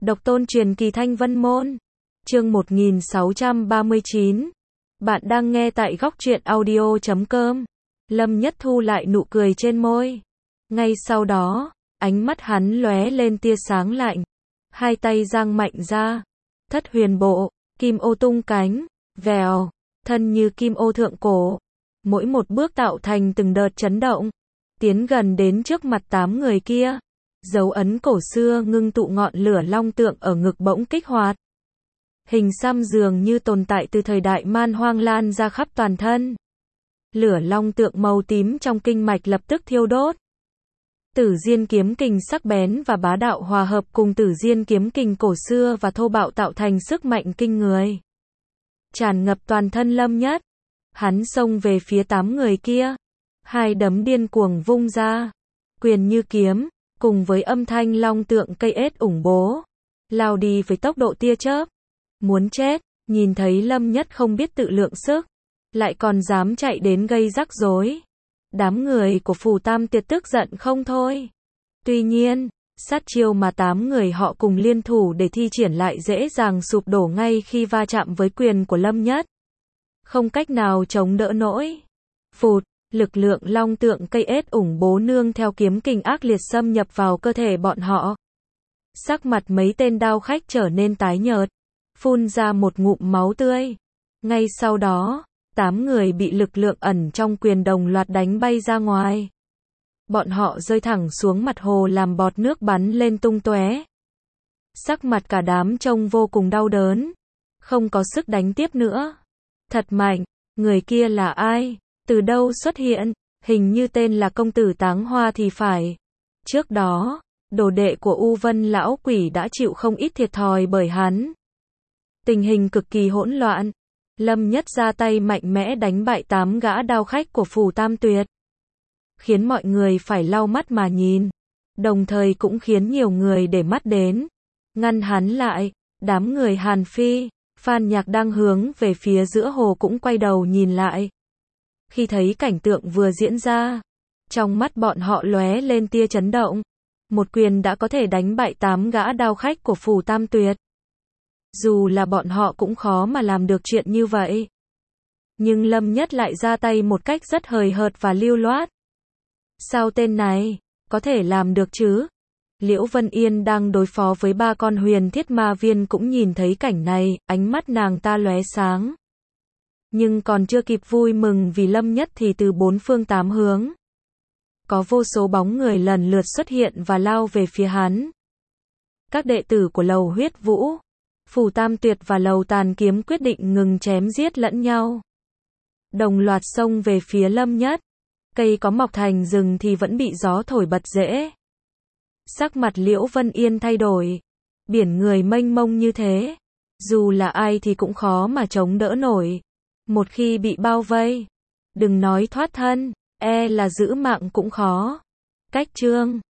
Độc tôn truyền kỳ Thanh Vân Môn. Chương 1639. Bạn đang nghe tại góc truyện audio.com. Lâm Nhất thu lại nụ cười trên môi. Ngay sau đó, ánh mắt hắn lóe lên tia sáng lạnh. Hai tay giang mạnh ra. Thất huyền bộ, kim ô tung cánh, vèo, thân như kim ô thượng cổ. Mỗi một bước tạo thành từng đợt chấn động. Tiến gần đến trước mặt 8 người kia. Dấu ấn cổ xưa ngưng tụ ngọn lửa long tượng ở ngực bỗng kích hoạt. Hình xăm dường như tồn tại từ thời đại man hoang lan ra khắp toàn thân. Lửa long tượng màu tím trong kinh mạch lập tức thiêu đốt. Tử Diên kiếm kình sắc bén và bá đạo hòa hợp cùng Tử Diên kiếm kình cổ xưa và thô bạo tạo thành sức mạnh kinh người. Tràn ngập toàn thân Lâm Nhất. Hắn xông về phía 8 người kia. Hai đấm điên cuồng vung ra. Quyền như kiếm, cùng với âm thanh long tượng cây ết ủng bố. Lao đi với tốc độ tia chớp. Muốn chết, nhìn thấy Lâm Nhất không biết tự lượng sức. Lại còn dám chạy đến gây rắc rối. Đám người của Phù Tam Tiệt tức giận không thôi. Tuy nhiên, sát chiêu mà 8 người họ cùng liên thủ để thi triển lại dễ dàng sụp đổ ngay khi va chạm với quyền của Lâm Nhất. Không cách nào chống đỡ nổi. Phụt, lực lượng long tượng cây ết ủng bố nương theo kiếm kình ác liệt xâm nhập vào cơ thể bọn họ. Sắc mặt mấy tên đao khách trở nên tái nhợt, phun ra một ngụm máu tươi. Ngay sau đó, 8 người bị lực lượng ẩn trong quyền đồng loạt đánh bay ra ngoài. Bọn họ rơi thẳng xuống mặt hồ làm bọt nước bắn lên tung tóe. Sắc mặt cả đám trông vô cùng đau đớn. Không có sức đánh tiếp nữa. Thật mạnh, người kia là ai? Từ đâu xuất hiện? Hình như tên là công tử Táng Hoa thì phải. Trước đó, đồ đệ của U Vân lão quỷ đã chịu không ít thiệt thòi bởi hắn. Tình hình cực kỳ hỗn loạn. Lâm Nhất ra tay mạnh mẽ đánh bại 8 gã đao khách của Phù Tam Tuyệt. Khiến mọi người phải lau mắt mà nhìn. Đồng thời cũng khiến nhiều người để mắt đến. Ngăn hắn lại, đám người Hàn Phi, Phan Nhạc đang hướng về phía giữa hồ cũng quay đầu nhìn lại. Khi thấy cảnh tượng vừa diễn ra, trong mắt bọn họ lóe lên tia chấn động. Một quyền đã có thể đánh bại 8 gã đao khách của Phù Tam Tuyệt. Dù là bọn họ cũng khó mà làm được chuyện như vậy. Nhưng Lâm Nhất lại ra tay một cách rất hời hợt và lưu loát. Sao tên này có thể làm được chứ? Liễu Vân Yên đang đối phó với 3 con huyền thiết ma viên cũng nhìn thấy cảnh này, ánh mắt nàng ta lóe sáng. Nhưng còn chưa kịp vui mừng vì Lâm Nhất thì từ 4 phương 8 hướng. Có vô số bóng người lần lượt xuất hiện và lao về phía hắn. Các đệ tử của Lầu Huyết Vũ, Phù Tam Tuyệt và Lầu Tàn Kiếm quyết định ngừng chém giết lẫn nhau. Đồng loạt xông về phía Lâm Nhất. Cây có mọc thành rừng thì vẫn bị gió thổi bật rễ. Sắc mặt Liễu Vân Yên thay đổi. Biển người mênh mông như thế. Dù là ai thì cũng khó mà chống đỡ nổi. Một khi bị bao vây, đừng nói thoát thân, là giữ mạng cũng khó. Cách chương